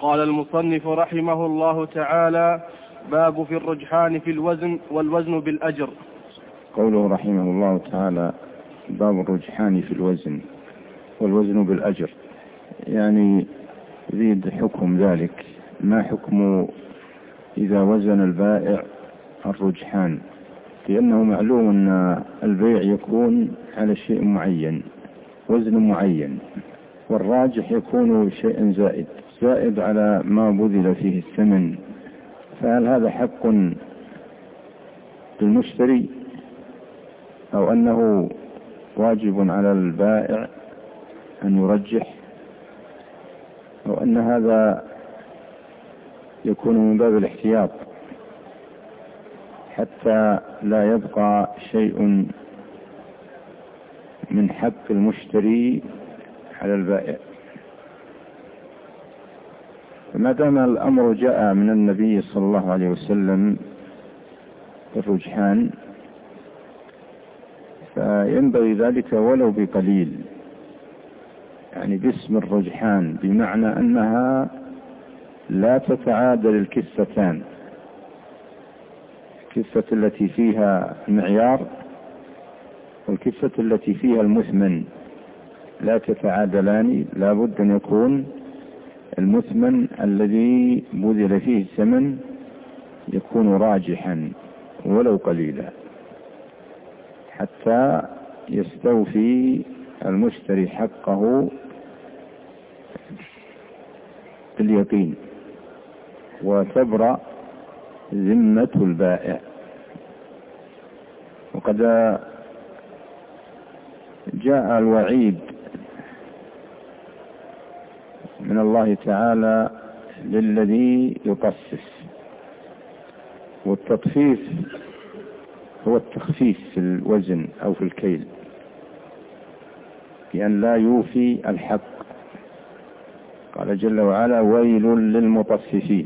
قال المصنف رحمه الله تعالى: باب في الرجحان في الوزن والوزن بالأجر. قوله رحمه الله تعالى: باب الرجحان في الوزن والوزن بالأجر، يعني يريد حكم ذلك. ما حكم إذا وزن البائع الرجحان؟ لأنه معلوم أن البيع يكون على شيء معين، وزن معين، والراجح يكون شيء زائد على ما بذل فيه الثمن. فهل هذا حق للمشتري أو أنه واجب على البائع أن يرجح، أو أن هذا يكون من باب الاحتياط حتى لا يبقى شيء من حق المشتري على البائع؟ فما دام الأمر جاء من النبي صلى الله عليه وسلم بالرجحان فينبغي ذلك ولو بقليل، يعني باسم الرجحان، بمعنى أنها لا تتعادل الكفتان، الكفة التي فيها المعيار والكفة التي فيها المثمن لا تتعادلان. لا بد أن يكون المثمن الذي بذل فيه الثمن يكون راجحا ولو قليلا، حتى يستوفي المشتري حقه باليقين وتبرأ ذمة البائع. وقد جاء الوعيد من الله تعالى للذي يطفف، والتطفيف هو التخفيف في الوزن أو في الكيل، بأن لا يوفي الحق. قال جل وعلا: ويل للمطففين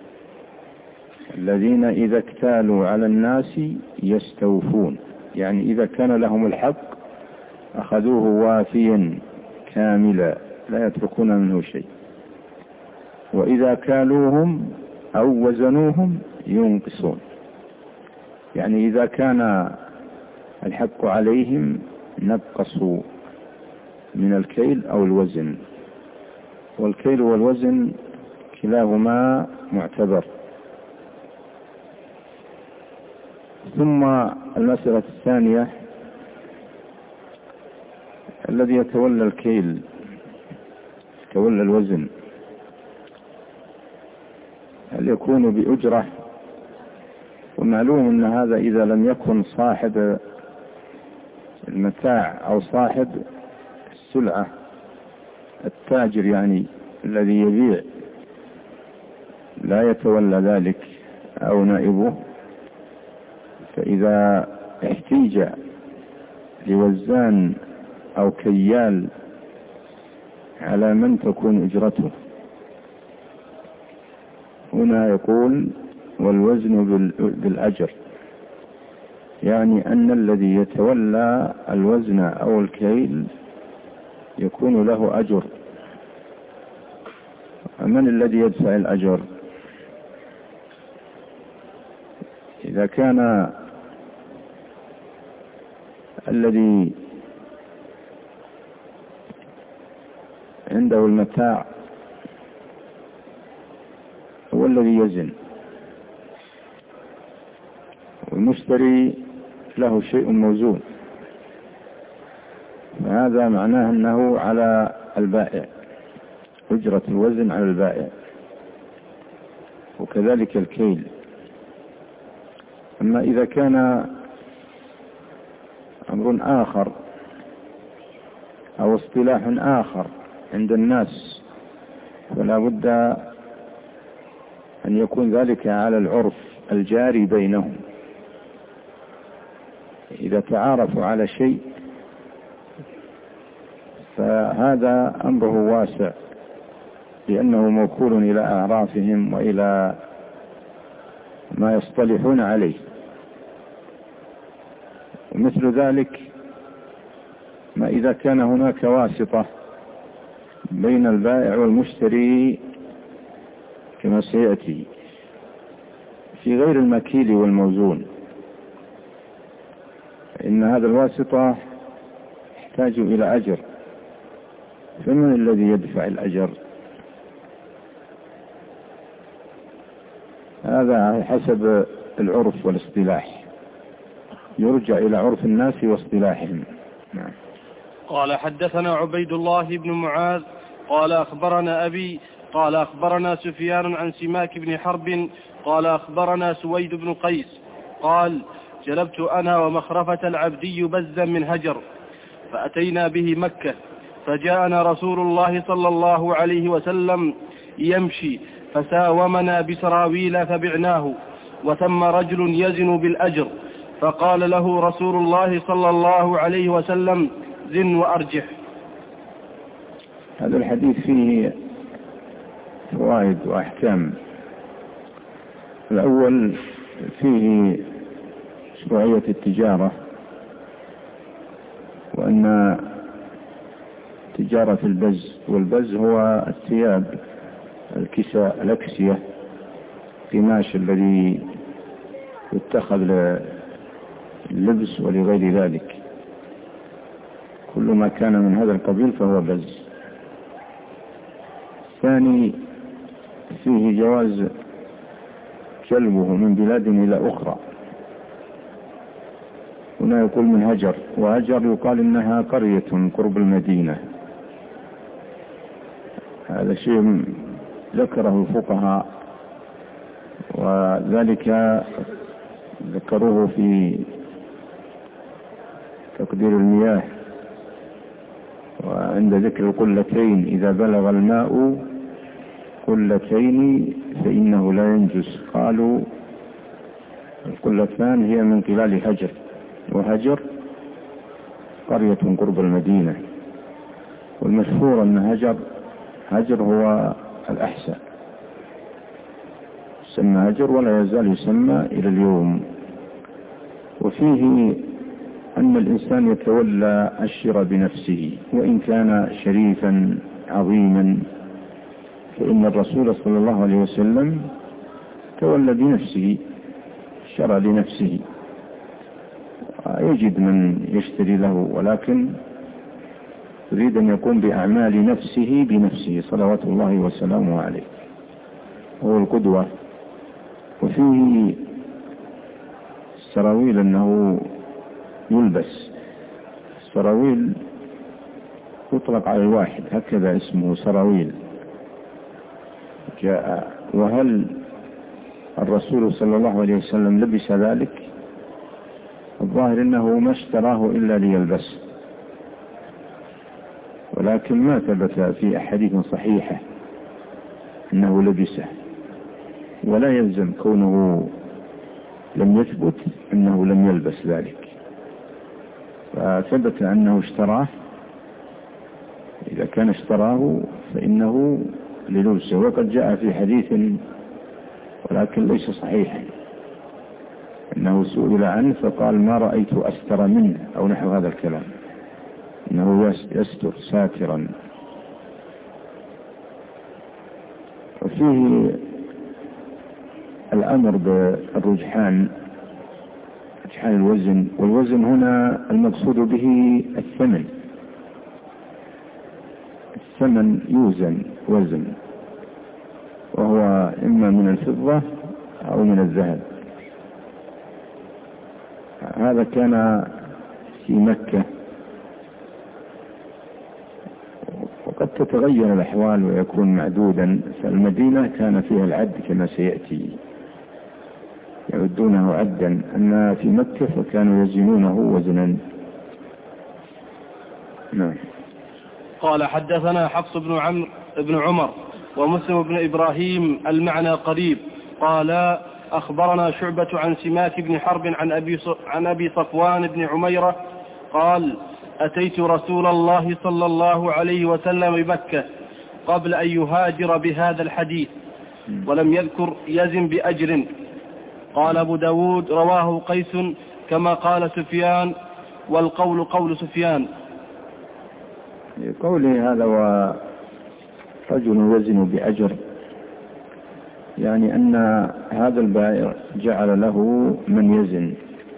الذين إذا اكتالوا على الناس يستوفون، يعني إذا كان لهم الحق أخذوه وافيا كاملا لا يتركون منه شيء، وإذا كالوهم أو وزنوهم ينقصون، يعني إذا كان الحق عليهم نقصوا من الكيل أو الوزن. والكيل والوزن كلاهما معتبر. ثم المسألة الثانية: الذي يتولى الكيل يتولى الوزن، هل يكون بأجرة؟ ومعلوم أن هذا إذا لم يكن صاحب المتاع أو صاحب السلعة، التاجر يعني الذي يبيع، لا يتولى ذلك أو نائبه. فإذا احتيج لوزان أو كيال على من تكون أجرته؟ هنا يقول: والوزن بالأجر، يعني أن الذي يتولى الوزن أو الكيل يكون له أجر. من الذي يدفع الأجر؟ إذا كان الذي عنده المتاع هو الذي يزن، والمشتري له شيء موزون، هذا معناه أنه على البائع، أجرة الوزن على البائع، وكذلك الكيل. أما إذا كان أمر آخر أو اصطلاح آخر عند الناس فلا بد أن يكون ذلك على العرف الجاري بينهم. إذا تعارفوا على شيء فهذا أمره واسع، لأنه موكول إلى أعرافهم وإلى ما يصطلحون عليه. ومثل ذلك ما إذا كان هناك واسطة بين البائع والمشتري كما سيأتي في غير المكيل والموزون، إن هذا الواسطة يحتاج إلى أجر، فمن الذي يدفع الأجر؟ هذا حسب العرف والاصطلاح، يرجع إلى عرف الناس واصطلاحهم. نعم. قال حدثنا عبيد الله بن معاذ قال أخبرنا أبي قال أخبرنا سفيان عن سماك بن حرب قال أخبرنا سويد بن قيس قال جلبت أنا ومخرفة العبدي بزا من هجر فأتينا به مكة، فجاءنا رسول الله صلى الله عليه وسلم يمشي فساومنا بسراويل فبعناه، وثم رجل يزن بالأجر، فقال له رسول الله صلى الله عليه وسلم زن وأرجح. هذا الحديث فيه فوائد وأحكام. الأول فيه شرعية التجارة، وأن تجارة البز، والبز هو الثياب، الكساء، الأكسية، قماش الذي يتخذ للبس ولغير ذلك، كل ما كان من هذا القبيل فهو بز. الثاني فيه جواز جلبه من بلاد إلى أخرى. هنا يقول من هجر، وهجر يقال إنها قرية قرب المدينة. هذا شيء ذكره الفقهاء، وذلك ذكروه في تقدير المياه، وعند ذكر القلتين إذا بلغ الماء قلتين فإنه لا ينجس، قالوا القلتان هي من قلال هجر، وهجر قرية قرب المدينة. والمشهور أن هجر هو الأحسن، سمى هجر ولا يزال يسمى إلى اليوم. وفيه أن الإنسان يتولى الشراء بنفسه وإن كان شريفا عظيما، فإن الرسول صلى الله عليه وسلم تولى بنفسه، شرى لنفسه، يجد من يشتري له، ولكن يريد أن يقوم بأعمال نفسه بنفسه صلوات الله وسلامه عليه، هو القدوة. وفيه السراويل أنه يلبس، السراويل يطلق على الواحد، هكذا اسمه سراويل جاء. وهل الرسول صلى الله عليه وسلم لبس ذلك؟ الظاهر أنه ما اشتراه إلا ليلبس، ولكن ما ثبت في أحاديث صحيحة أنه لبسه، ولا يلزم كونه لم يثبت أنه لم يلبس ذلك، فثبت أنه اشتراه. إذا كان اشتراه فإنه للبسه. وقد جاء في حديث ولكن ليس صحيحا أنه سئل عنه فقال ما رأيت أستر منه أو نحو هذا الكلام، أنه يستر ساترا. وفيه الأمر بالرجحان، رجحان الوزن، والوزن هنا المقصود به الثمن، الثمن يوزن وزن، وهو إما من الفضة أو من الذهب. هذا كان في مكة، وقد تتغير الأحوال ويكون معدودا، فالمدينة كان فيها العد كما سيأتي، يعدونه عدا، أما في مكة فكانوا يزنونه وزنا. نعم. قال حدثنا حفص بن عمر ومسلم بن إبراهيم المعنى قريب. قال أخبرنا شعبة عن سماك بن حرب عن أبي صفوان بن عميرة قال أتيت رسول الله صلى الله عليه وسلم بمكة قبل أن يهاجر بهذا الحديث، ولم يذكر يزن بأجر. قال أبو داود رواه قيس كما قال سفيان، والقول قول سفيان. قوله هذا ورجل يزن بأجر، يعني أن هذا البائع جعل له من يزن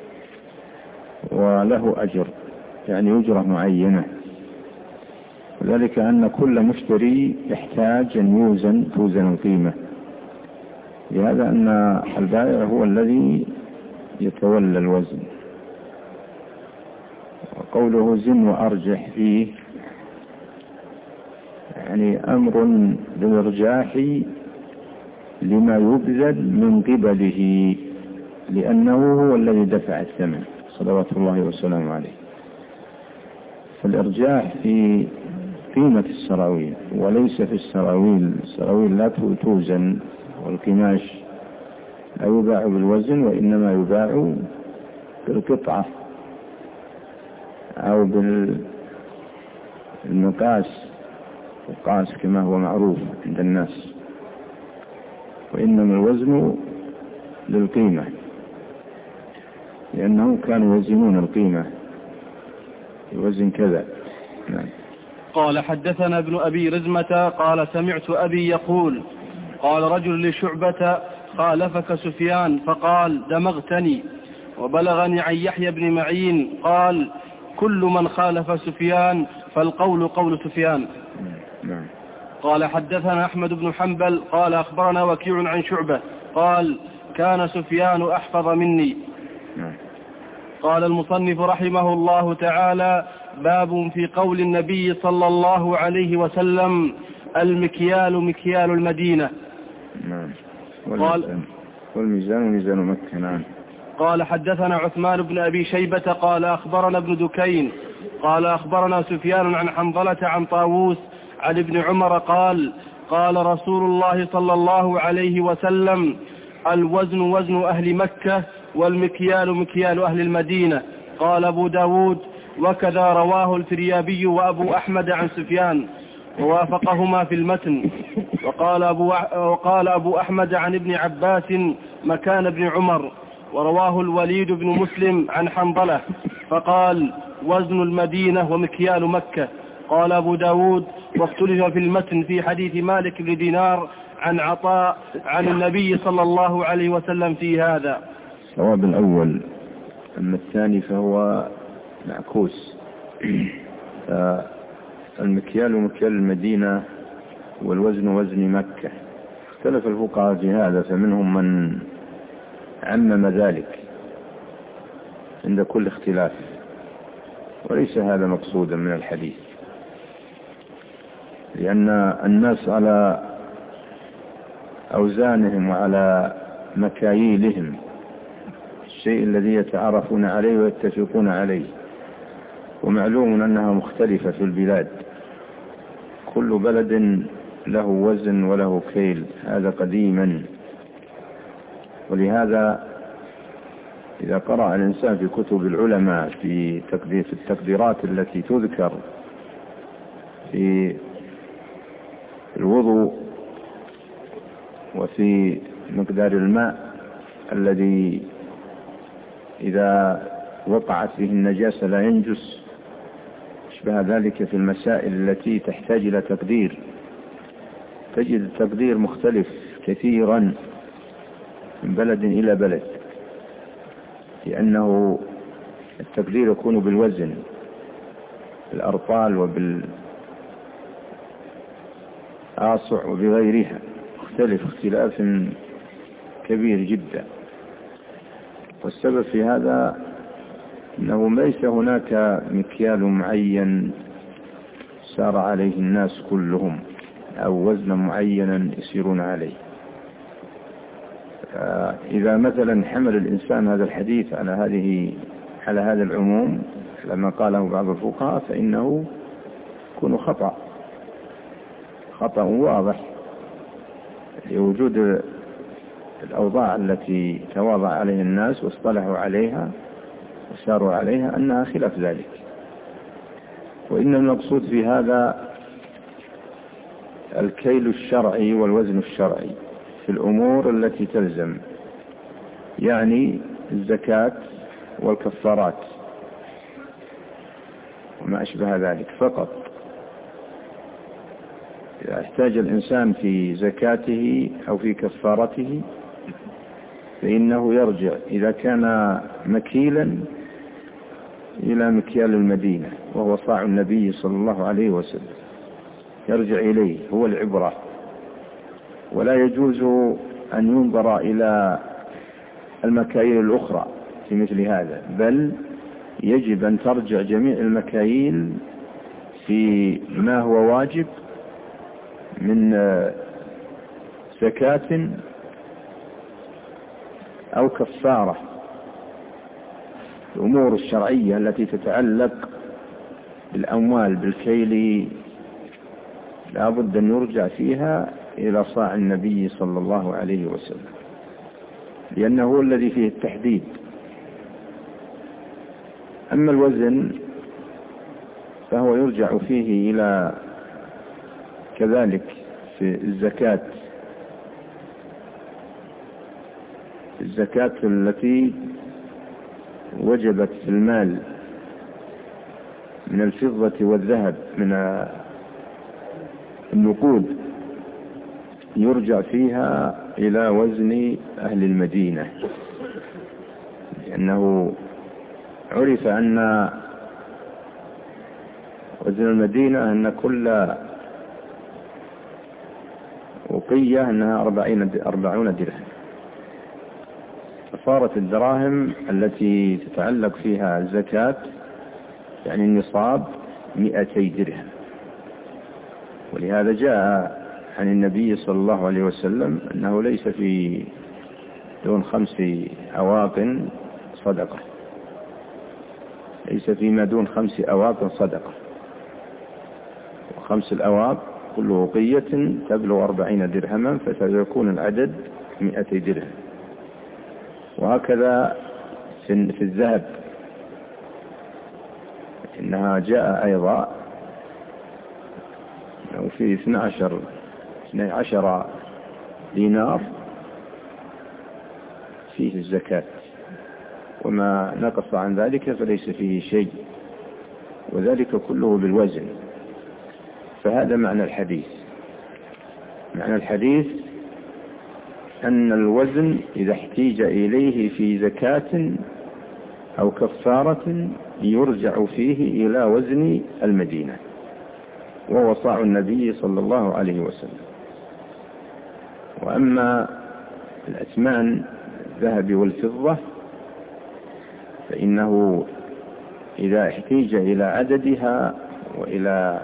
وله أجر، يعني أجرة معينة، وذلك أن كل مشتري يحتاج أن توزن القيمة، لهذا أن البائع هو الذي يتولى الوزن. وقوله زن وأرجح فيه يعني أمر بالإرجاح لما يبذل من قبله، لأنه هو الذي دفع الثمن صلوات الله وسلامه عليه. فالإرجاح في قيمة السراويل وليس في السراويل. السراويل لا توزن، والقماش لا يباع بالوزن، وإنما يباع بالقطعة أو بالمقاس، القاس كما هو معروف عند الناس، وإنما الوزن للقيمة، لأنهم كانوا يوزنون القيمة الوزن كذا. نعم. قال حدثنا ابن أبي رزمة قال سمعت أبي يقول قال رجل لشعبة خالفك سفيان فقال دمغتني. وبلغني عن يحيى بن معين قال كل من خالف سفيان فالقول قول سفيان. نعم. قال حدثنا أحمد بن حنبل قال أخبرنا وكيع عن شعبة قال كان سفيان أحفظ مني. نعم. قال المصنف رحمه الله تعالى باب في قول النبي صلى الله عليه وسلم المكيال مكيال المدينة. نعم. والميزان ميزان مكة. نعم. قال حدثنا عثمان بن أبي شيبة قال أخبرنا ابن دكين قال أخبرنا سفيان عن حنظلة عن طاووس عن ابن عمر قال قال رسول الله صلى الله عليه وسلم الوزن وزن أهل مكة والمكيال مكيال أهل المدينة. قال أبو داود وكذا رواه الفريابي وأبو أحمد عن سفيان ووافقهما في المتن. وقال أبو أحمد عن ابن عباس مكان ابن عمر، ورواه الوليد بن مسلم عن حنظلة فقال وزن المدينة ومكيال مكة. قال أبو داود واختلف في المتن في حديث مالك بن دينار عن عطاء عن النبي صلى الله عليه وسلم في هذا. الصواب الأول، أما الثاني فهو معكوس. المكيال مكيال المدينة والوزن وزن مكة. اختلف الفقهاء في هذا، فمنهم من عمم ذلك عند كل اختلاف، وليس هذا مقصودا من الحديث، لأن الناس على أوزانهم وعلى مكاييلهم، الشيء الذي يتعارفون عليه ويتفقون عليه، ومعلوم أنها مختلفة في البلاد، كل بلد له وزن وله كيل، هذا قديما. ولهذا إذا قرأ الإنسان في كتب العلماء في التقديرات التي تذكر في الوضوء وفي مقدار الماء الذي إذا وقعت به النجاسة لا ينجس، اشبه ذلك في المسائل التي تحتاج إلى تقدير، تجد التقدير مختلف كثيرا من بلد إلى بلد، لأنه التقدير يكون بالوزن، بالأرطال وبالآصع وبغيرها، مختلف اختلاف كبير جدا. والسبب في هذا أنه ليس هناك مكيال معين سار عليه الناس كلهم، أو وزن معينا يسيرون عليه. إذا مثلا حمل الإنسان هذا الحديث على هذا العموم لما قاله بعض الفقهاء، فإنه يكون خطأ واضح لوجود الأوضاع التي تواضع عليها الناس واصطلحوا عليها وساروا عليها أنها خلاف ذلك. وإن المقصود في هذا الكيل الشرعي والوزن الشرعي في الأمور التي تلزم، يعني الزكاة والكفارات وما أشبه ذلك فقط. إذا احتاج الإنسان في زكاته أو في كفارته فإنه يرجع إذا كان مكيلا إلى مكيال المدينة وهو صاع النبي صلى الله عليه وسلم، يرجع إليه، هو العبرة. ولا يجوز أن ينظر إلى المكاييل الأخرى في مثل هذا، بل يجب أن ترجع جميع المكاييل في ما هو واجب من زكاة أو كفارة. الأمور الشرعية التي تتعلق بالأموال بالكيل لا بد أن يرجع فيها إلى صاع النبي صلى الله عليه وسلم، لأنه هو الذي فيه التحديد. أما الوزن فهو يرجع فيه إلى كذلك في الزكاة التي وجبت في المال من الفضة والذهب من النقود، يرجع فيها إلى وزن أهل المدينة، لأنه عرف أن وزن المدينة أن كل وقية أنها 40 درهم، فصارت الدراهم التي تتعلق فيها الزكاة يعني النصاب 200 درهم. ولهذا جاء عن النبي صلى الله عليه وسلم أنه ليس في دون 5 أواق صدقة، ليس فيما دون 5 أواق صدقة، و5 الأواق كل وقية تبلغ 40 درهما، فسيكون العدد 200 درهم. وهكذا في الذهب إنها جاء أيضا في 12 دينار فيه الزكاة، وما نقص عن ذلك فليس فيه شيء، وذلك كله بالوزن. فهذا معنى الحديث. معنى الحديث أن الوزن إذا احتيج إليه في زكاة أو كفارة يرجع فيه إلى وزن المدينة، وهو صاع النبي صلى الله عليه وسلم. وأما الأثمان الذهب والفضة فإنه إذا احتيج إلى عددها وإلى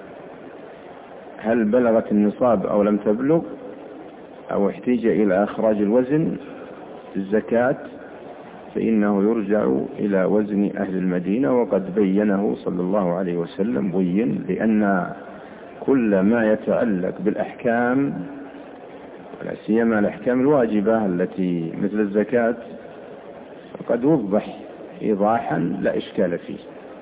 هل بلغت النصاب أو لم تبلغ، أو احتيج إلى إخراج الوزن الزكاة، فإنه يرجع إلى وزن أهل المدينة. وقد بينه صلى الله عليه وسلم بين، لأن كل ما يتعلق بالأحكام ولا سيما الأحكام الواجبة التي مثل الزكاة قد وضح إيضاحا لا إشكال فيه.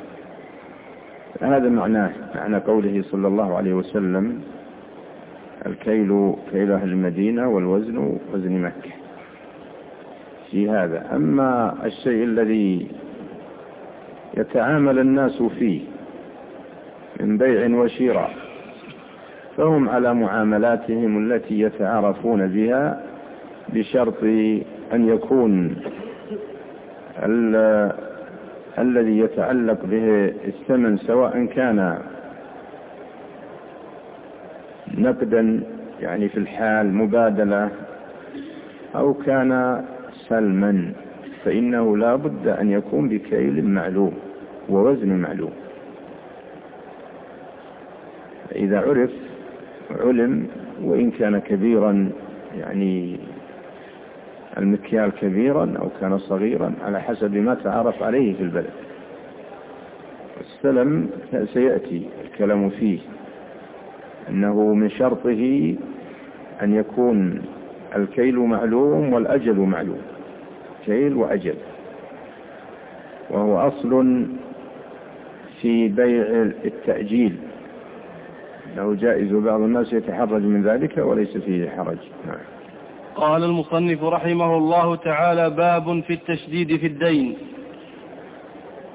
هذا معنى قوله صلى الله عليه وسلم: الكيل كيل أهل المدينة والوزن وزن مكة. في هذا. أما الشيء الذي يتعامل الناس فيه من بيع وشراء فهم على معاملاتهم التي يتعارفون بها، بشرط أن يكون الذي يتعلق به الثمن سواء كان نقدا يعني في الحال مبادلة أو كان سلما، فإنه لا بد أن يكون بكيل معلوم ووزن معلوم. إذا عرف علم وإن كان كبيرا، يعني المكيال كبيرا أو كان صغيرا على حسب ما تعرف عليه في البلد. السلم سيأتي الكلام فيه، أنه من شرطه أن يكون الكيل معلوم والأجل معلوم، كيل وأجل، وهو أصل في بيع التأجيل، أنه جائز، بعض الناس يتحرج من ذلك وليس فيه حرج. نعم. قال المصنف رحمه الله تعالى: باب في التشديد في الدين.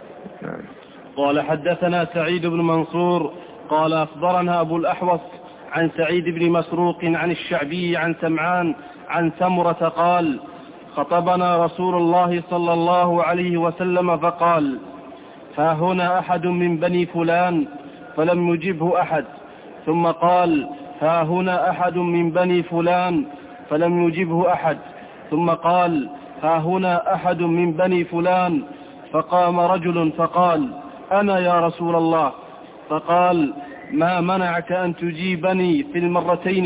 نعم. قال: حدثنا سعيد بن منصور قال أخبرنا أبو الأحوص عن سعيد بن مسروق عن الشعبي عن سمعان عن سمرة قال: خطبنا رسول الله صلى الله عليه وسلم فقال: ها هنا أحد من بني فلان، فلم يجبه أحد. ثم قال: ها هنا أحد من بني فلان، فلم يجبه أحد. ثم قال: ها هنا أحد من بني فلان. فقام رجل فقال: أنا يا رسول الله. فقال: ما منعك أن تجيبني في المرتين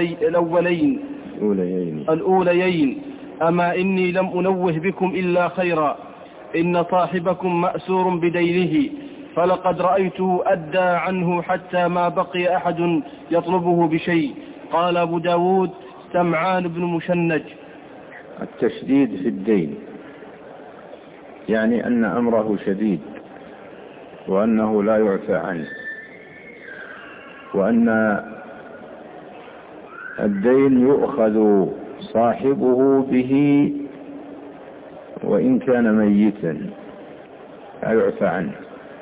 الأوليين؟ أما إني لم أنوه بكم إلا خيرا، إن صاحبكم مأسور بدينه، فلقد رأيته أدى عنه حتى ما بقي أحد يطلبه بشيء. قال أبو داود: سمعان بن مشنج. التشديد في الدين يعني أن أمره شديد، وأنه لا يعفى عنه، وأن الدين يؤخذ صاحبه به وإن كان ميتا لا يعفى عنه،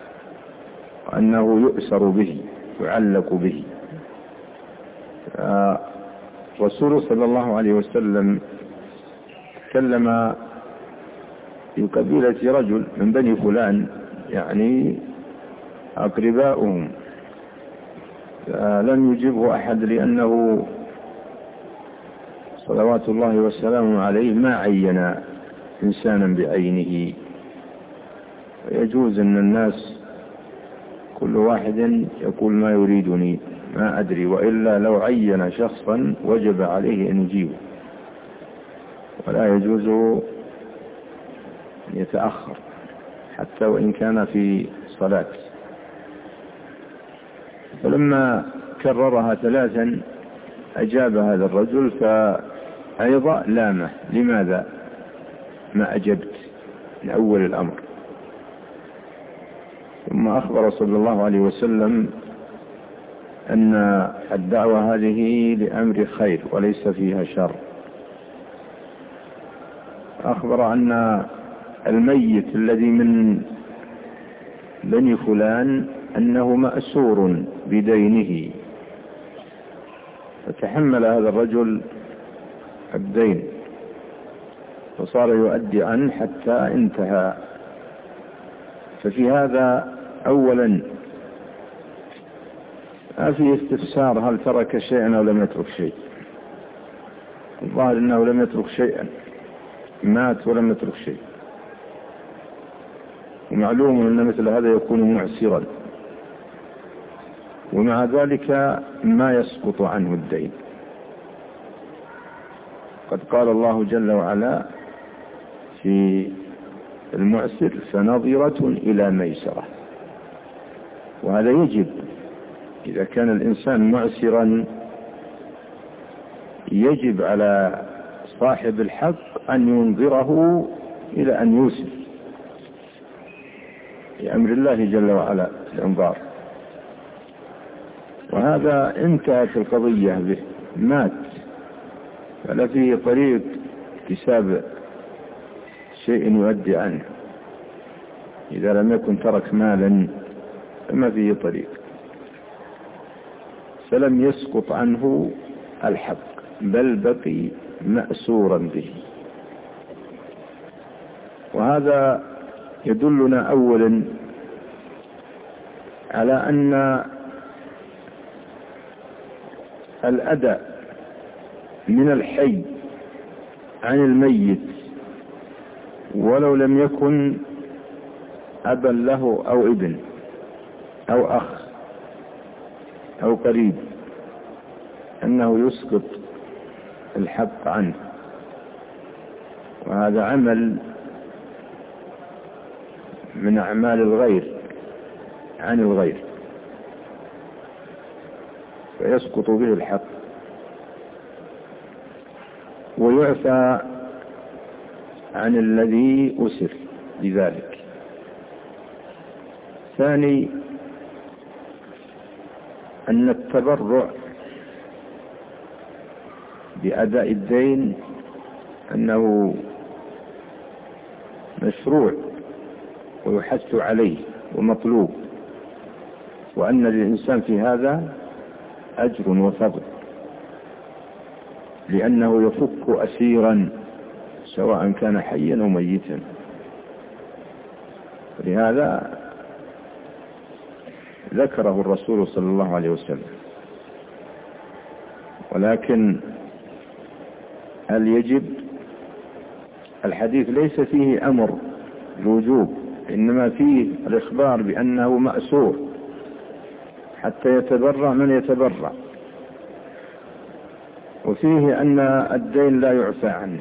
وأنه يؤسر به يعلق به. رسول صلى الله عليه وسلم تكلم في قبيلة رجل من بني فلان، يعني أقرباؤهم، لم يجبه أحد لأنه صلوات الله وسلامه عليه ما عين إنسانا بعينه. يجوز أن الناس كل واحد يقول ما يريدني، ما أدري، وإلا لو عين شخصا وجب عليه أن يجيبه، ولا يجوز أن يتأخر حتى وإن كان في صلاة. فلما كررها ثلاثا أجاب هذا الرجل، فأيضا لامه: لماذا ما أجبت من أول الأمر؟ ثم أخبر صلى الله عليه وسلم أن الدعوة هذه لأمر خير وليس فيها شر. أخبر أن الميت الذي من بني فلان أنه مأسور بدينه، فتحمل هذا الرجل الدين وصار يؤدي عنه حتى انتهى. ففي هذا أولا ما في استفسار هل ترك شيئا أو لم يترك شيء. الظاهر أنه لم يترك شيئا، مات ولم يترك شيء، ومعلوم أن مثل هذا يكون معسرا، ومع ذلك ما يسقط عنه الدين. قد قال الله جل وعلا في المعسر: فنظرة إلى ميسرة. وهذا يجب إذا كان الإنسان معسرا، يجب على صاحب الحق أن ينظره إلى أن يوسر لأمر الله جل وعلا الإنظار. وهذا انتهت القضية به، مات، فلا فيه طريق اكتساب شيء يؤدي عنه. إذا لم يكن ترك مالا فما فيه طريق، فلم يسقط عنه الحق بل بقي مأسورا به. وهذا يدلنا أولا على أن الأداء من الحي عن الميت ولو لم يكن أبا له أو ابن أو أخ أو قريب، أنه يسقط الحق عنه. وهذا عمل من أعمال الغير عن الغير، فيسقط به الحق ويعفى عن الذي أسر لذلك. ثاني، أن التبرع بأداء الدين أنه مشروع ويحث عليه ومطلوب، وأن للإنسان في هذا أجر وفضل، لأنه يفك أسيرا سواء كان حيا أو ميتا. لهذا ذكره الرسول صلى الله عليه وسلم. ولكن هل يجب؟ الحديث ليس فيه أمر الوجوب، إنما فيه الإخبار بأنه مأسور حتى يتبرع من يتبرع، وفيه أن الدين لا يعفى عنه،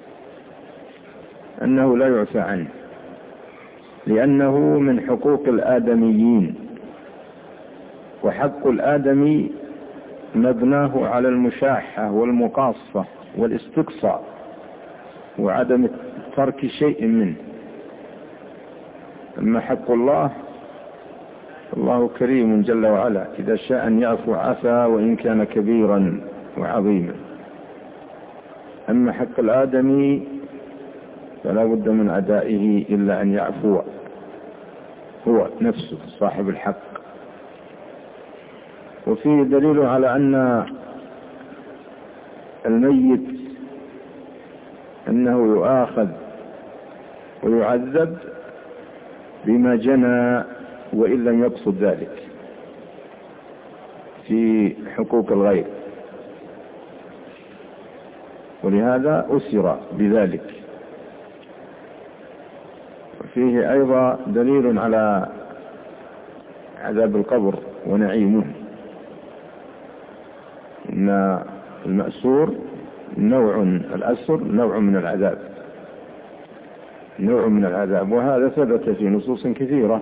أنه لا يعفى عنه لأنه من حقوق الآدميين، وحق الآدمي مبناه على المشاحة والمقاصة والاستقصاء وعدم ترك شيء منه. أما حق الله، الله كريم جل وعلا، إذا شاء أن يعفو عفا وإن كان كبيرا وعظيما. أما حق الآدمي فلا بد من أدائه إلا أن يعفو هو نفسه صاحب الحق. وفيه دليل على أن الميت أنه يؤاخذ ويعذب بما جنى وإن لم يقصد ذلك في حقوق الغير، ولهذا أسر بذلك. وفيه أيضا دليل على عذاب القبر ونعيمه، إن المأسور نوع، الأسر نوع من العذاب، نوع من العذاب. وهذا ثبت في نصوص كثيرة،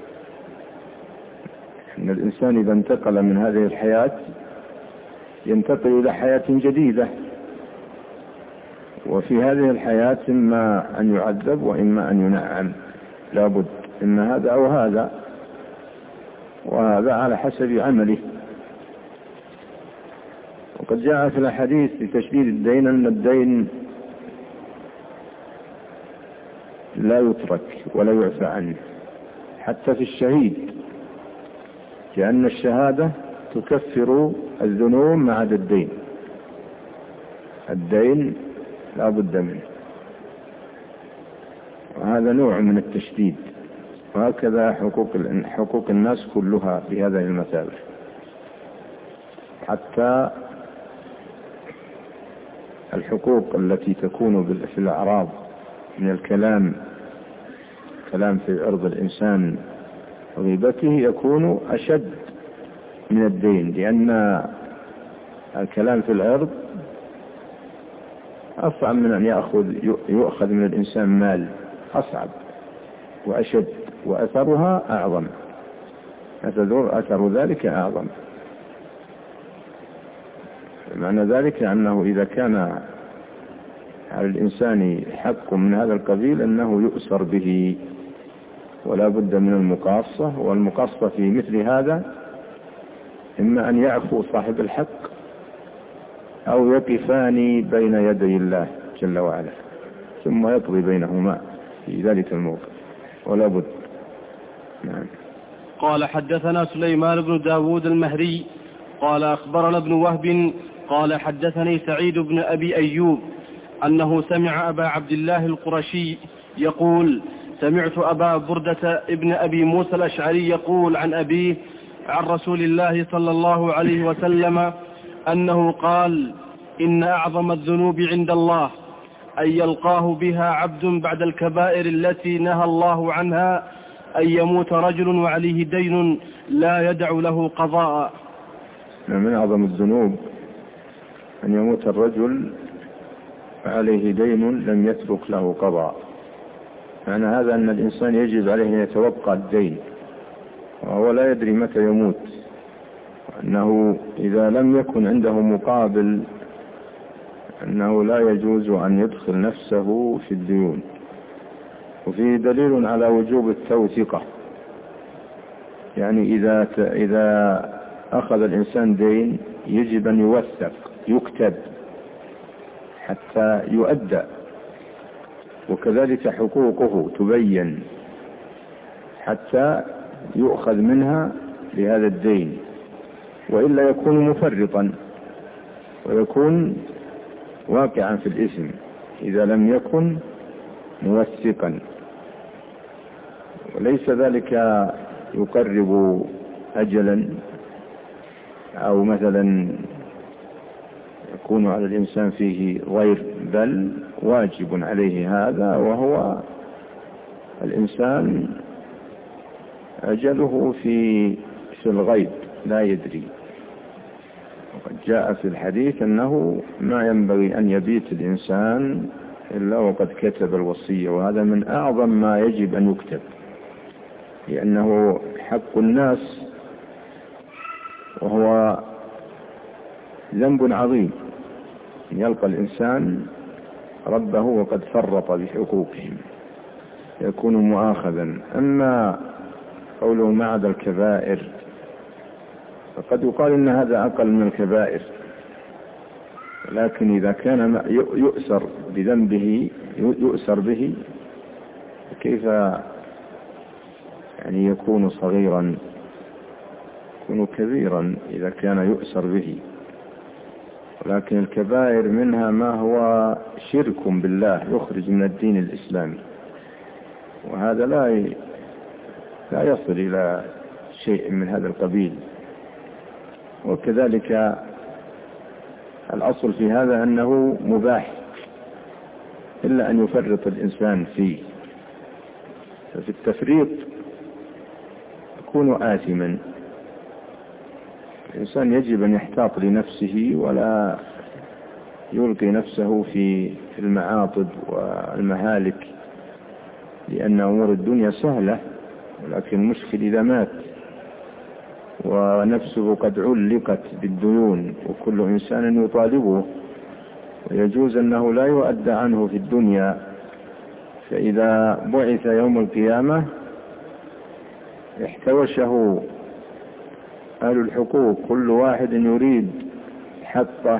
أن الإنسان إذا انتقل من هذه الحياة ينتقل إلى حياة جديدة، وفي هذه الحياة إما أن يعذب وإما أن ينعم، لابد إما هذا أو هذا، وهذا على حسب عمله. وقد جاء في الحديث بتشديد الدين أن الدين لا يترك ولا يعفى عنه حتى في الشهيد، لأن الشهادة تكفر الذنوب ما عدا الدين، الدين لا بد منه، وهذا نوع من التشديد. وهكذا حقوق الناس كلها بهذه المثابة، حتى الحقوق التي تكون في الأعراض من الكلام في عرض الإنسان وغيبته يكون أشد من الدين، لأن الكلام في العرض أصعب من أن يؤخذ من الإنسان مال، أصعب وأشد، وأثرها أعظم، أثر ذلك أعظم. معنى ذلك أنه إذا كان على الإنسان حق من هذا القبيل أنه يؤسر به، ولا بد من المقاصة. والمقاصة في مثل هذا إما أن يعفو صاحب الحق أو يقفان بين يدي الله جل وعلا ثم يقضي بينهما في ذلك الموقف، ولا بد. نعم. قال حدثنا سليمان بن داود المهري قال أخبرنا ابن وهب قال حدثني سعيد بن أبي أيوب أنه سمع أبا عبد الله القرشي يقول سمعت أبا بردة ابن أبي موسى الأشعري يقول عن أبيه عن رسول الله صلى الله عليه وسلم أنه قال إن أعظم الذنوب عند الله أن يلقاه بها عبد بعد الكبائر التي نهى الله عنها، أن يموت رجل وعليه دين لا يدع له قضاء. من أعظم الذنوب أن يموت الرجل وعليه دين لم يترك له قضاء. معنى هذا أن الإنسان يجب عليه أن يتوقع الدين، وهو لا يدري متى يموت، أنه إذا لم يكن عنده مقابل أنه لا يجوز أن يدخل نفسه في الديون. وفيه دليل على وجوب التوثيقة، يعني إذا أخذ الإنسان دين يجب أن يوثق، يكتب حتى يؤدى، وكذلك حقوقه تبين حتى يؤخذ منها لهذا الدين، وإلا يكون مفرطا ويكون واقعا في الإثم إذا لم يكن موثقا. وليس ذلك يقرب أجلا أو مثلا يكون على الإنسان فيه غير، بل واجب عليه هذا، وهو الإنسان أجله في الغيب لا يدري. وقد جاء في الحديث أنه ما ينبغي أن يبيت الإنسان إلا وقد كتب الوصية، وهذا من أعظم ما يجب أن يكتب، لأنه حق الناس وهو ذنب عظيم أن يلقى الإنسان ربه وقد فرط بحقوقهم يكون مؤاخذا. أما قوله ما عدا الكبائر فقد يقال إن هذا أقل من الكبائر، لكن إذا كان يؤسر بذنبه يؤسر به كيف يعني يكون صغيرا، يكون كبيرا إذا كان يؤسر به. ولكن الكبائر منها ما هو شرك بالله يخرج من الدين الإسلامي، وهذا لا يصل إلى شيء من هذا القبيل. وكذلك الأصل في هذا أنه مباح إلا أن يفرط الإنسان فيه، ففي التفريط يكون آثما. الإنسان يجب أن يحتاط لنفسه ولا يلقي نفسه في المعاطب والمهالك، لأن أمور الدنيا سهلة، ولكن المشكل إذا مات ونفسه قد علقت بالديون وكل إنسان يطالبه، ويجوز أنه لا يؤدى عنه في الدنيا، فإذا بعث يوم القيامة احتوشه أهل الحقوق، كل واحد يريد حقه،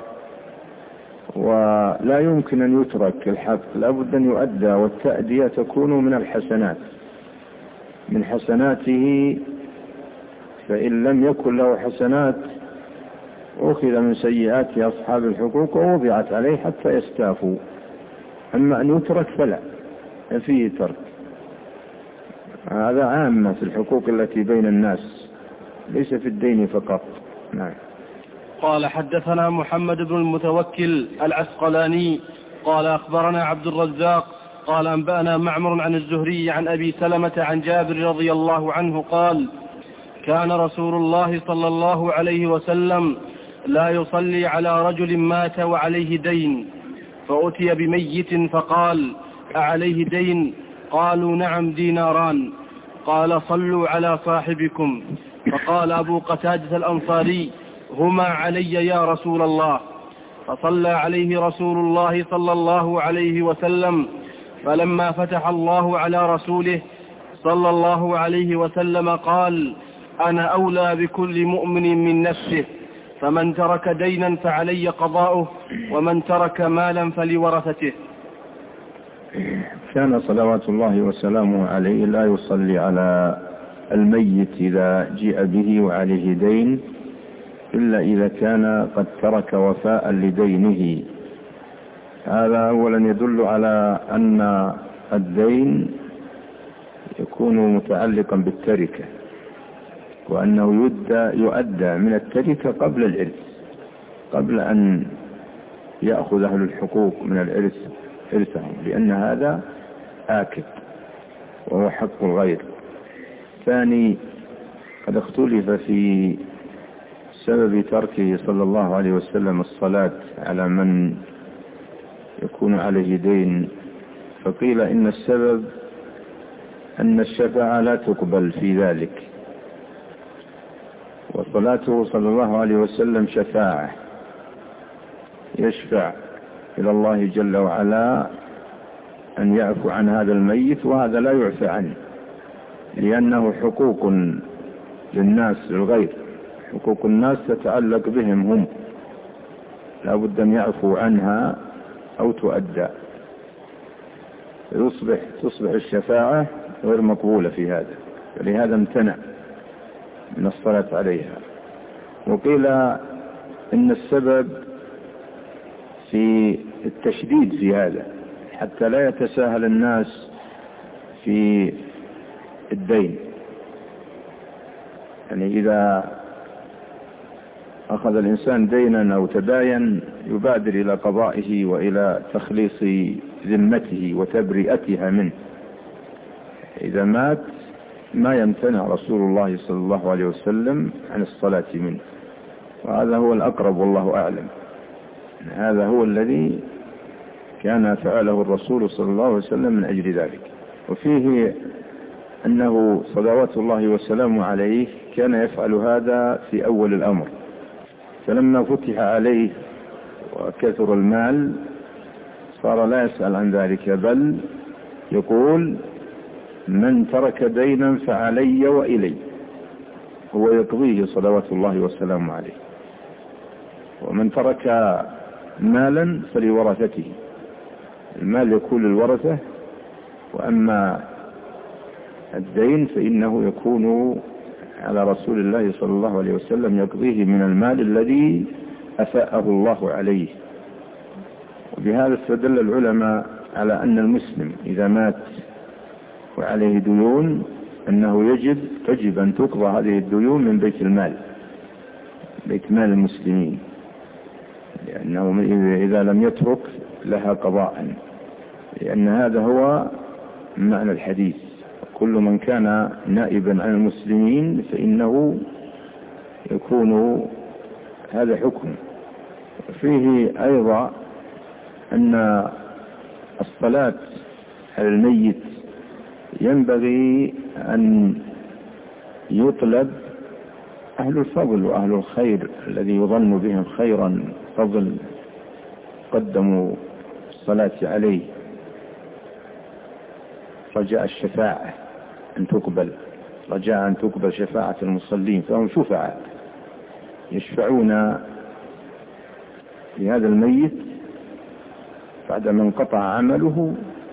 ولا يمكن أن يترك الحق، لا بد أن يؤدى، والتأدية تكون من الحسنات، من حسناته، فإن لم يكن له حسنات أخذ من سيئات أصحاب الحقوق ووضعت عليه حتى يستافوا. أما أن يترك فلا فيه ترك. هذا عامة في الحقوق التي بين الناس، ليس في الدين فقط. نعم. قال حدثنا محمد بن المتوكل العسقلاني قال أخبرنا عبد الرزاق قال أنبأنا معمر عن الزهري عن أبي سلمة عن جابر رضي الله عنه قال كان رسول الله صلى الله عليه وسلم لا يصلي على رجل مات وعليه دين، فأتي بميت فقال أعليه دين؟ قالوا نعم 2 دينار. قال صلوا على صاحبكم. فقال أبو قتادة الأنصاري هما علي يا رسول الله. فصلى عليه رسول الله صلى الله عليه وسلم، فلما فتح الله على رسوله صلى الله عليه وسلم قال أنا أولى بكل مؤمن من نفسه، فمن ترك دينا فعلي قضاؤه، ومن ترك مالا فلورثته. كان صلوات الله وسلامه عليه لا يصلي على الميت إذا جاء به وعليه دين إلا إذا كان قد ترك وفاء لدينه. هذا أولا يدل على أن الدين يكون متعلقا بالتركة، وأنه يؤدى من التركة قبل الإرث، قبل أن يأخذ أهل الحقوق من الإرث إرثهم، لأن هذا آكد وهو حق الغير. ثاني، قد اختلف في سبب تركه صلى الله عليه وسلم الصلاة على من يكون عليه دين، فقيل إن السبب أن الشفاعة لا تقبل في ذلك، وصلاته صلى الله عليه وسلم شفاعة، يشفع إلى الله جل وعلا أن يعفو عن هذا الميت، وهذا لا يعفى عنه، لأنه حقوق للناس للغير، حقوق الناس تتعلق بهم هم، لا بد أن يعفو عنها أو تؤدى، تصبح الشفاعة غير مقبولة في هذا، فلهذا امتنع من الصلاة عليها. وقيل إن السبب في التشديد في هذا حتى لا يتساهل الناس في الدين. يعني إذا أخذ الإنسان دينا أو تداين يبادر إلى قضائه وإلى تخليص ذمته وتبرئتها منه. إذا مات ما يمتنع رسول الله صلى الله عليه وسلم عن الصلاة منه، وهذا هو الأقرب والله أعلم. هذا هو الذي كان فعله الرسول صلى الله عليه وسلم من أجل ذلك. وفيه أنه صلوات الله وسلامه عليه كان يفعل هذا في أول الأمر، فلما فتح عليه وكثر المال صار لا يسأل عن ذلك، بل يقول من ترك دينا فعلي وإلي، هو يقضيه صلوات الله وسلامه عليه. ومن ترك مالا فلورثته، المال يكون للورثة، وأما الدين فإنه يكون على رسول الله صلى الله عليه وسلم يقضيه من المال الذي أفاءه الله عليه. وبهذا استدل العلماء على أن المسلم إذا مات وعليه ديون أنه يجب أن تقضى هذه الديون من بيت المال، بيت مال المسلمين، لأنه إذا لم يترك لها قضاء، لأن هذا هو معنى الحديث: كل من كان نائبا عن المسلمين فإنه يكون هذا حكم. فيه أيضا أن الصلاة على الميت ينبغي أن يطلب أهل الفضل وأهل الخير الذي يظن بهم خيرا فضل قدموا الصلاة عليه رجاء الشفاعة أن تقبل، رجاء أن تقبل شفاعة المصلين، فهم شفعاء يشفعون لهذا الميت بعدما انقطع عمله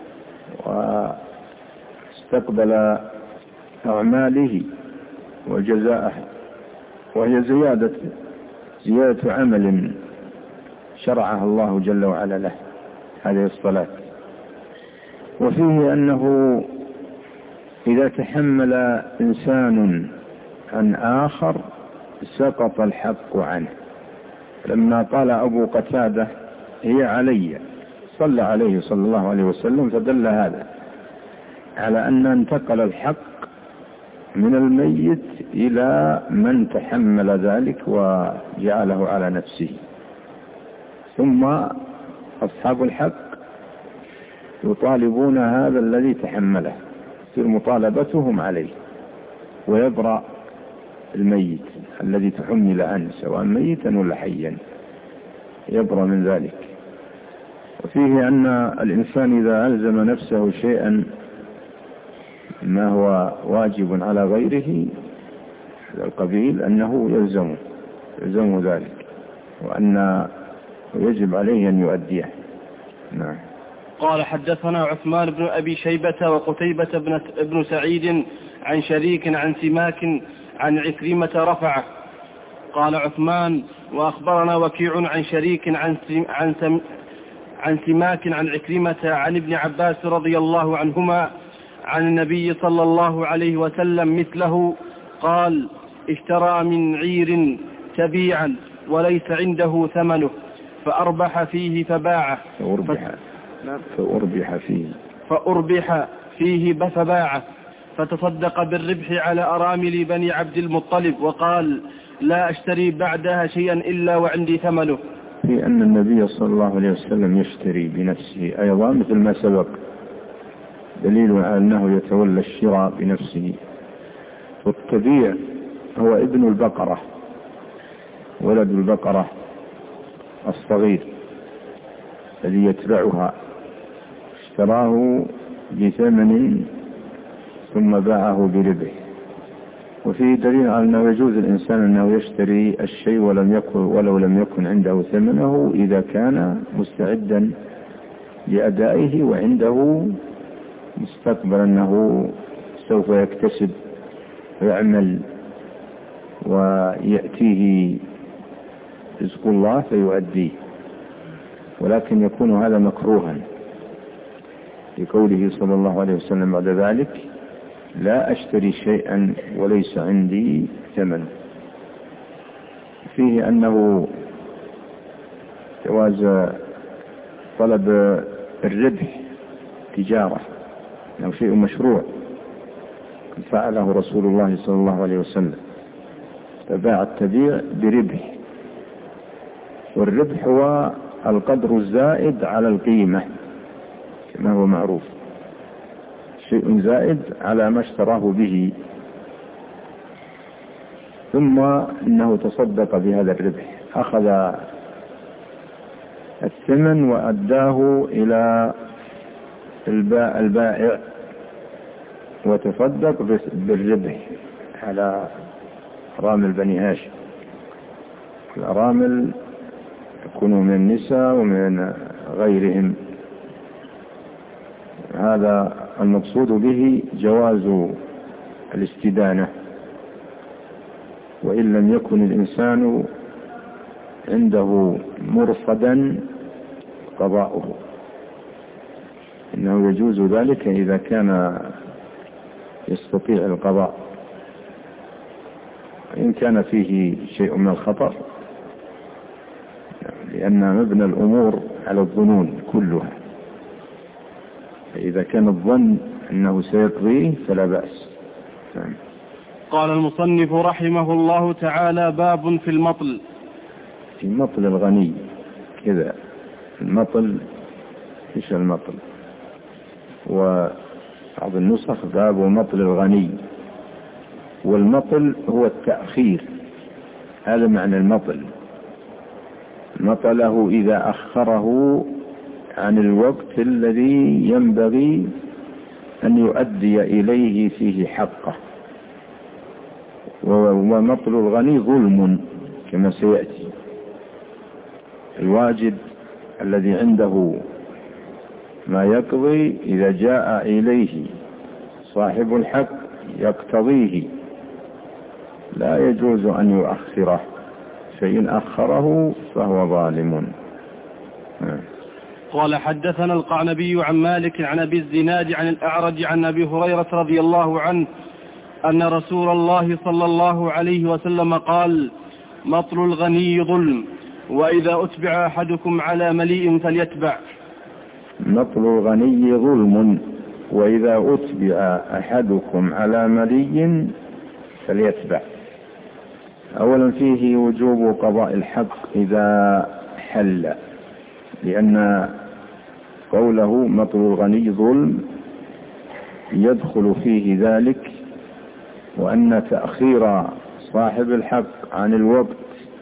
واستقبل أعماله وجزاءه، وهي زيادة عمل شرعها الله جل وعلا له، هذه الصلاة. وفيه أنه إذا تحمل إنسان عن آخر سقط الحق عنه، لما قال أبو قتادة هي علي صلى عليه صلى الله عليه وسلم، فدل هذا على أن انتقل الحق من الميت إلى من تحمل ذلك وجعله على نفسه، ثم أصحاب الحق يطالبون هذا الذي تحمله في مطالبتهم عليه، ويبرأ الميت الذي تحمل عنه سواء ميتا ولا حيا، يبرأ من ذلك. وفيه أن الإنسان إذا ألزم نفسه شيئا ما هو واجب على غيره هذا القبيل أنه يلزم ذلك، وأن يجب عليه أن يؤديه. نعم. قال حدثنا عثمان بن أبي شيبة وقتيبة بن سعيد عن شريك عن سماك عن عكرمة رفعه. قال عثمان: وأخبرنا وكيع عن شريك عن سماك عن عكرمة عن ابن عباس رضي الله عنهما عن النبي صلى الله عليه وسلم مثله، قال: اشترى من عير تبيعا وليس عنده ثمنه فأربح فيه فباعه فأربح فيه فباعه فتصدق بالربح على أرامل بني عبد المطلب وقال: لا أشتري بعدها شيئا إلا وعندي ثمنه. في أن النبي صلى الله عليه وسلم يشتري بنفسه أيضا مثل ما سبق، دليل على أنه يتولى الشراء بنفسه. والتبيع هو ابن البقرة، ولد البقرة الصغير الذي يتبعها، اشتراه بثمن ثم باعه بربح. وفيه دليل على أنه يجوز الإنسان أنه يشتري الشيء ولو لم يكن عنده ثمنه إذا كان مستعدا لأدائه وعنده مستقبل أنه سوف يكتسب ويعمل ويأتيه رزق الله فيؤديه، ولكن يكون هذا مكروها لقوله صلى الله عليه وسلم بعد ذلك: لا أشتري شيئا وليس عندي ثمن. فيه أنه جواز طلب الربح تجارة أو شيء مشروع، فعله رسول الله صلى الله عليه وسلم، فباع التبيع بربح، والربح هو القدر الزائد على القيمة كما هو معروف، شيء زائد على ما اشتراه به، ثم إنه تصدق بهذا الربح، أخذ الثمن وأداه إلى البائع وتصدق بالربح على أرامل بني هاشم. الأرامل يكونوا من النساء ومن غيرهم. هذا المقصود به جواز الاستدانة، وإن لم يكن الإنسان عنده مرصدا قضاؤه، إنه يجوز ذلك إذا كان يستطيع القضاء، إن كان فيه شيء من الخطر، لأن مبنى الأمور على الظنون كلها، فإذا كان الظن أنه سيقضيه فلا بأس. قال المصنف رحمه الله تعالى: باب في المطل. في مطل الغني كذا، المطل إيش المطل؟ وبعض النسخ باب مطل الغني، والمطل هو التأخير، هذا معنى المطل. مطله إذا أخره عن الوقت الذي ينبغي أن يؤدي إليه فيه حقه. ومطل الغني ظلم كما سيأتي. الواجد الذي عنده ما يقضي إذا جاء إليه صاحب الحق يقتضيه لا يجوز أن يؤخره، فإن أخره فهو ظالم. قال: حدثنا القعنبي عن مالك عن أبي الزناد عن الأعرج عن أبي هريرة رضي الله عنه أن رسول الله صلى الله عليه وسلم قال: مطل الغني ظلم، وإذا أتبع أحدكم على مليء فليتبع. مطل الغني ظلم، وإذا أتبع أحدكم على مليء فليتبع. أولا فيه وجوب قضاء الحق إذا حل، لأن قوله مطل الغني ظلم يدخل فيه ذلك، وأن تأخير صاحب الحق عن الوقت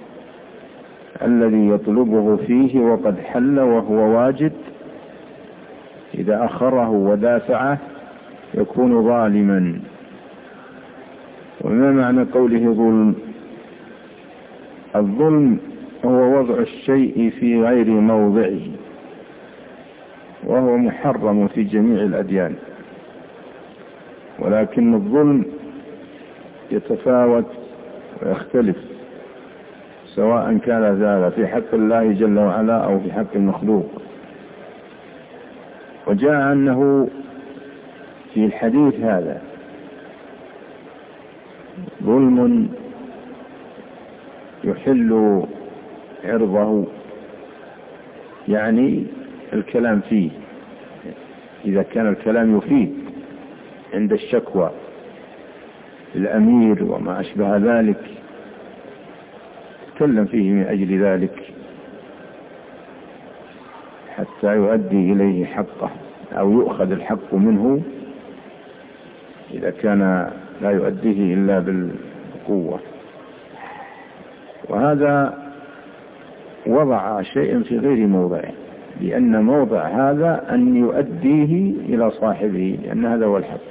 الذي يطلبه فيه وقد حل وهو واجد، إذا أخره ودافعه يكون ظالما. وما معنى قوله ظلم؟ الظلم هو وضع الشيء في غير موضعه، وهو محرم في جميع الأديان، ولكن الظلم يتفاوت ويختلف، سواء كان ذلك في حق الله جل وعلا أو في حق المخلوق. وجاء أنه في الحديث هذا ظلم يحل عرضه، يعني الكلام فيه، إذا كان الكلام يفيد عند الشكوى الأمير وما أشبه ذلك تكلم فيه من أجل ذلك حتى يؤدي إليه حقه أو يؤخذ الحق منه، إذا كان لا يؤديه إلا بالقوة. وهذا وضع شيئا في غير موضعه، لأن موضع هذا أن يؤديه إلى صاحبه، لأن هذا هو الحق.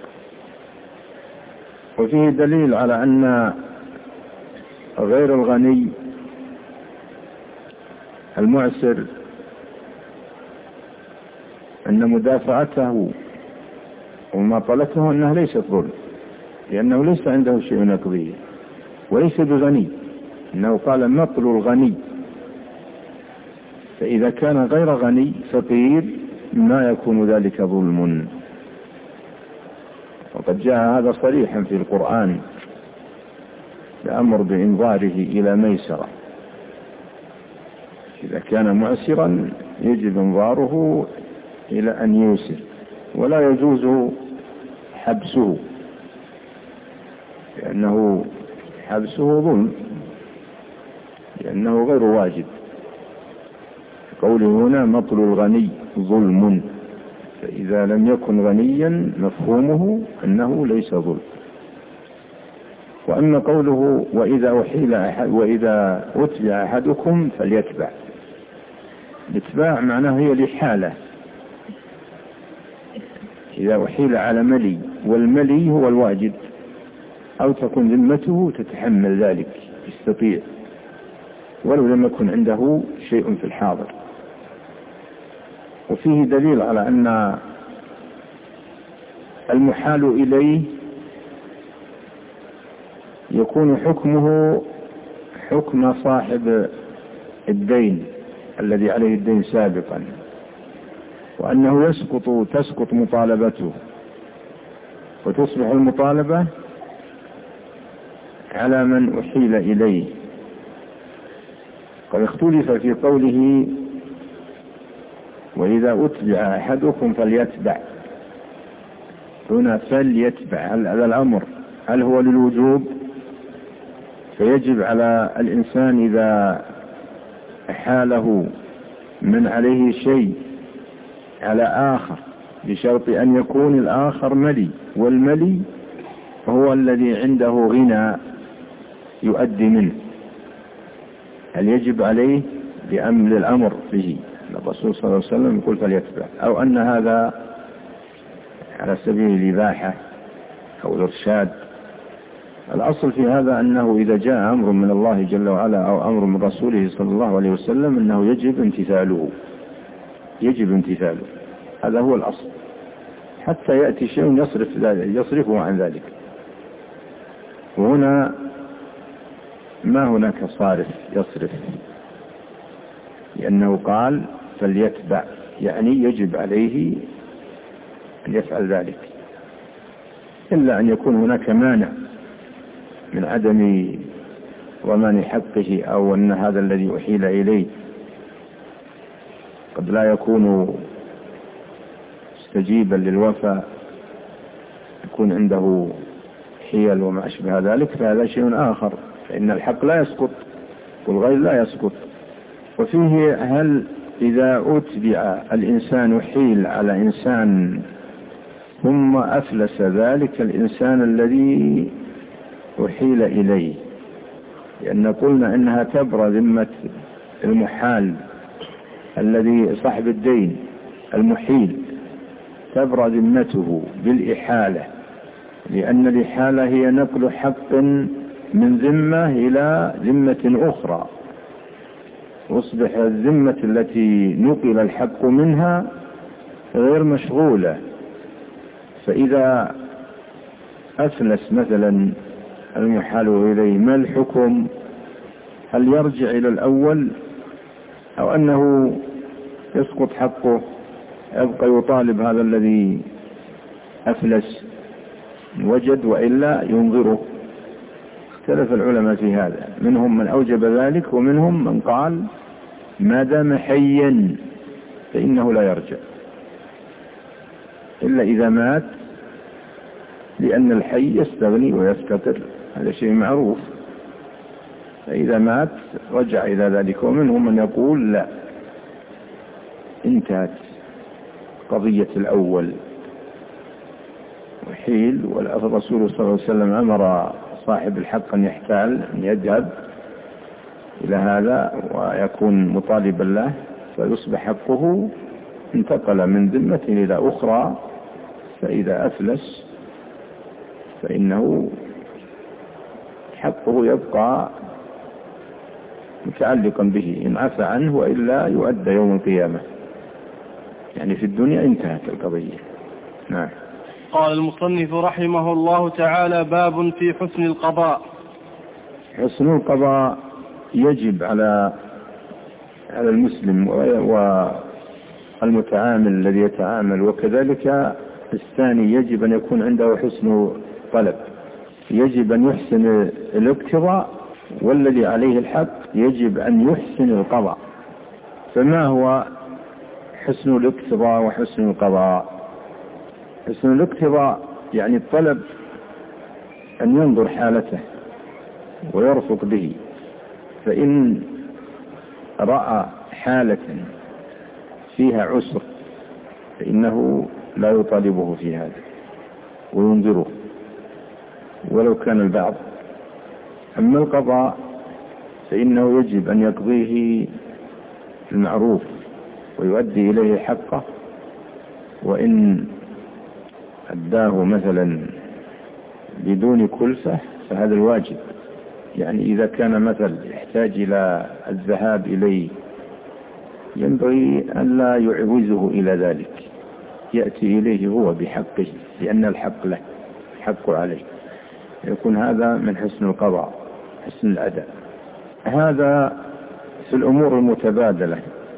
وفيه دليل على أن غير الغني المعسر أن مدافعته ومطالته أنها ليست ظلم، لأنه ليس عنده شيء يقضيه، وليس بغني، إنه قال مطل الغني، فإذا كان غير غني فقير ما يكون ذلك ظلم. وقد جاء هذا صريحا في القرآن، الأمر بإنظاره إلى ميسرة، إذا كان معسرا يجب إنظاره إلى أن يوسر، ولا يجوز حبسه، لأنه حبسه ظلم، لأنه غير واجب. قوله هنا مطل الغني ظلم، فإذا لم يكن غنيا مفهومه أنه ليس ظلم. وأما قوله وإذا أتبع أحدكم فليتبع، الاتباع معناه هي الإحالة، إذا أحيل على ملي، والملي هو الواجب، أو تكون ذمته تتحمل ذلك، يستطيع ولو لم يكن عنده شيء في الحاضر. وفيه دليل على أن المحال إليه يكون حكمه حكم صاحب الدين الذي عليه الدين سابقا، وأنه تسقط مطالبته، وتصبح المطالبة على من أحيل إليه. قد اختلف في قوله وإذا أتبع أحدكم فليتبع، هنا فليتبع هذا الأمر هل هو للوجوب، فيجب على الإنسان إذا أحاله من عليه شيء على آخر بشرط أن يكون الآخر ملي، والملي هو الذي عنده غنى يؤدي منه، هل يجب عليه بأمر الأمر به؟ الرسول صلى الله عليه وسلم يقول فليتبع، أو أن هذا على سبيل الإباحة أو الإرشاد. الأصل في هذا أنه إذا جاء أمر من الله جل وعلا أو أمر من رسوله صلى الله عليه وسلم أنه يجب امتثاله، هذا هو الأصل، حتى يأتي شيء يصرفه عن ذلك. وهنا ما هناك صارف يصرف، لأنه قال فليتبع، يعني يجب عليه أن يفعل ذلك، إلا أن يكون هناك مانع من عدم ضمان حقه، أو أن هذا الذي أحيل إليه قد لا يكون مستجيبا للوفاء، يكون عنده حيل وما أشبه ذلك، فهذا شيء آخر، فإن الحق لا يسقط والغير لا يسقط. وفيه هل إذا أتبع الإنسان حيل على إنسان ثم أفلس ذلك الإنسان الذي أحيل إليه، لأن قلنا إنها تبرى ذمة المحال الذي صاحب الدين المحيل، تبرى ذمته بالإحالة، لأن الإحالة هي نقل حق من ذمة إلى ذمة أخرى، واصبح الذمة التي نقل الحق منها غير مشغولة. فإذا أفلس مثلا المحال إليه ما الحكم؟ هل يرجع إلى الأول أو أنه يسقط حقه يبقى يطالب هذا الذي أفلس وجد وإلا ينظره؟ اختلف العلماء في هذا، منهم من أوجب ذلك ومنهم من قال ما دام حيا فإنه لا يرجع إلا إذا مات، لأن الحي يستغني ويفتقر، هذا شيء معروف، فإذا مات رجع إلى ذلك. ومنهم من يقول لا، انتهت قضية الأول وحيل، والرسول صلى الله عليه وسلم أمر صاحب الحق أن يحتال، أن يذهب إلى هذا ويكون مطالبا له، فيصبح حقه انتقل من ذمة إلى أخرى، فإذا أفلس فإنه حقه يبقى متعلقا به إن عفى عنه، وإلا يؤدى يوم القيامة، يعني في الدنيا انتهت القضية. نعم. قال المصنف رحمه الله تعالى: باب في حسن القضاء. حسن القضاء يجب على المسلم والمتعامل الذي يتعامل، وكذلك الثاني يجب أن يكون عنده حسن طلب، يجب أن يحسن الاقتضاء، والذي عليه الحق يجب أن يحسن القضاء. فما هو حسن الاقتضاء وحسن القضاء؟ حسن الاقتضاء يعني الطلب أن ينظر حالته ويرفق به، فإن رأى حالة فيها عسر فإنه لا يطالبه في هذا وينظره ولو كان البعض. أما القضاء فإنه يجب أن يقضيه المعروف ويؤدي إليه حقه، وإن أداه مثلا بدون كلفة فهذا الواجب. يعني إذا كان مثل يحتاج إلى الذهاب إليه ينبغي أن لا يعوزه إلى ذلك، يأتي إليه هو بحقه لأن الحق له، حق عليه. يكون هذا من حسن القضاء، حسن الأداء. هذا في الأمور المتبادلة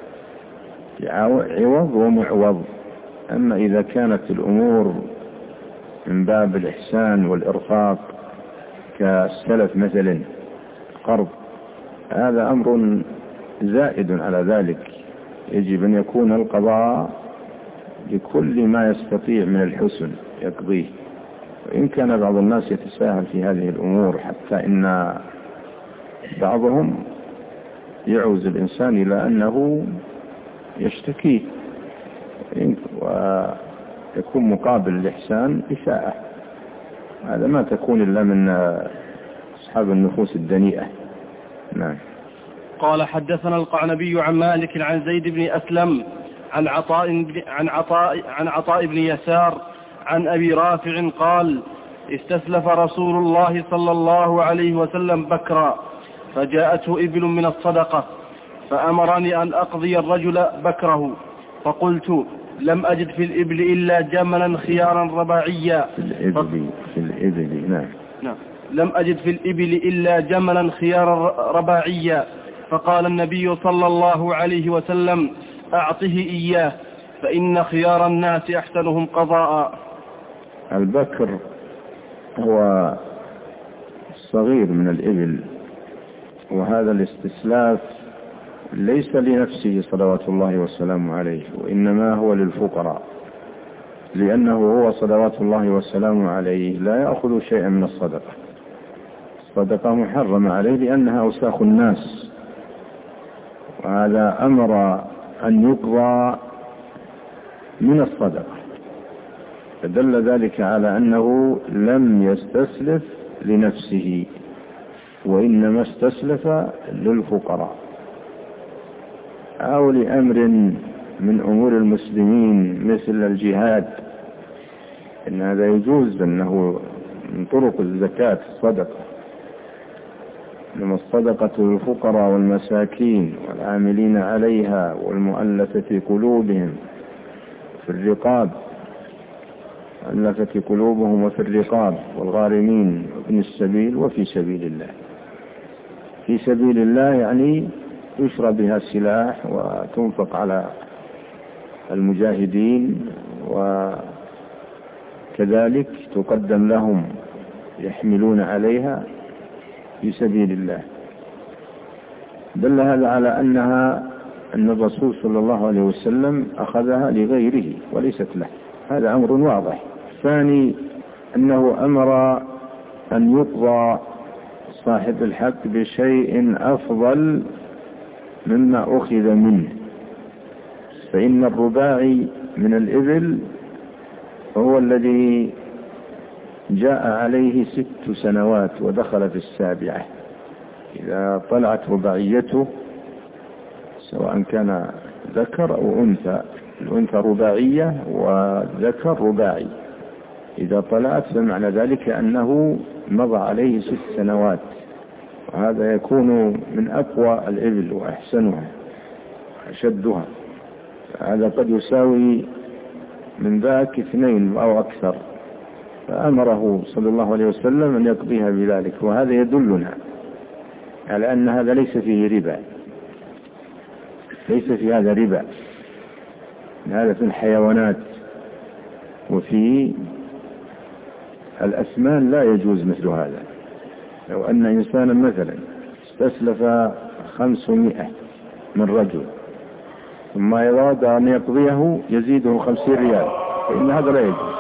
عوض ومعوض. أما إذا كانت الأمور من باب الإحسان والإرفاق كالسلف مثلا قرض، هذا أمر زائد على ذلك. يجب أن يكون القضاء بكل ما يستطيع من الحسن يقضيه. وإن كان بعض الناس يتساهل في هذه الأمور حتى إن بعضهم يعوز الإنسان إلى أنه يشتكيه، ويكون مقابل الإحسان إساءة. هذا ما تكون إلا من أصحاب النفوس الدنيئة. نعم. قال حدثنا القعنبي عن مالك عن زيد بن أسلم عن عطاء بن يسار عن أبي رافع قال: استسلف رسول الله صلى الله عليه وسلم بكرا، فجاءته إبل من الصدقة، فأمرني أن أقضي الرجل بكره، فقلت: لم أجد في الإبل إلا جملا خيارا رباعيا. في الإبل نعم. لم أجد في الإبل إلا جملا خيارا رباعيا. فقال النبي صلى الله عليه وسلم: أعطه إياه، فإن خيار الناس أحسنهم قضاء. البكر هو الصغير من الإبل، وهذا الاستسلاف ليس لنفسه صلوات الله والسلام عليه، وإنما هو للفقراء، لأنه هو صلوات الله والسلام عليه لا يأخذ شيئا من الصدقة. الصدقة محرمة عليه لأنها أوساخ الناس، وهذا أمر أن يقضى من الصدقة، فدل ذلك على أنه لم يستسلف لنفسه وإنما استسلف للفقراء أو لأمر من أمور المسلمين مثل الجهاد. إن هذا يجوز، أنه من طرق الزكاة الصدقة، إنما الصدقة للفقراء والمساكين والعاملين عليها والمؤلفة قلوبهم في الرقاب، مؤلفة قلوبهم وفي الرقاب والغارمين وابن السبيل وفي سبيل الله. في سبيل الله يعني يشرى بها السلاح وتنفق على المجاهدين، وكذلك تقدم لهم يحملون عليها في سبيل الله. دل هذا على أن الرسول صلى الله عليه وسلم أخذها لغيره وليست له، هذا أمر واضح. ثاني أنه أمر أن يقضى صاحب الحق بشيء أفضل مما أخذ منه، فإن الرباعي من الإبل هو الذي جاء عليه 6 سنوات ودخل في 7. إذا طلعت رباعيته سواء كان ذكر أو أنثى، الأنثى رباعية والذكر رباعي، إذا طلعت فمعنى ذلك أنه مضى عليه 6 سنوات، وهذا يكون من أقوى الإبل وأحسنها أشدها. هذا قد يساوي من ذاك 2 أو أكثر، فأمره صلى الله عليه وسلم أن يقضيها بذلك. وهذا يدلنا على أن هذا ليس فيه ربا، ليس في هذا ربا، هذا في الحيوانات. وفي الأثمان لا يجوز مثل هذا. لو أن إنسانا مثلا استسلف 500 من رجل ثم أراد أن يقضيه يزيده 50 ريال، فإن هذا لا يجوز.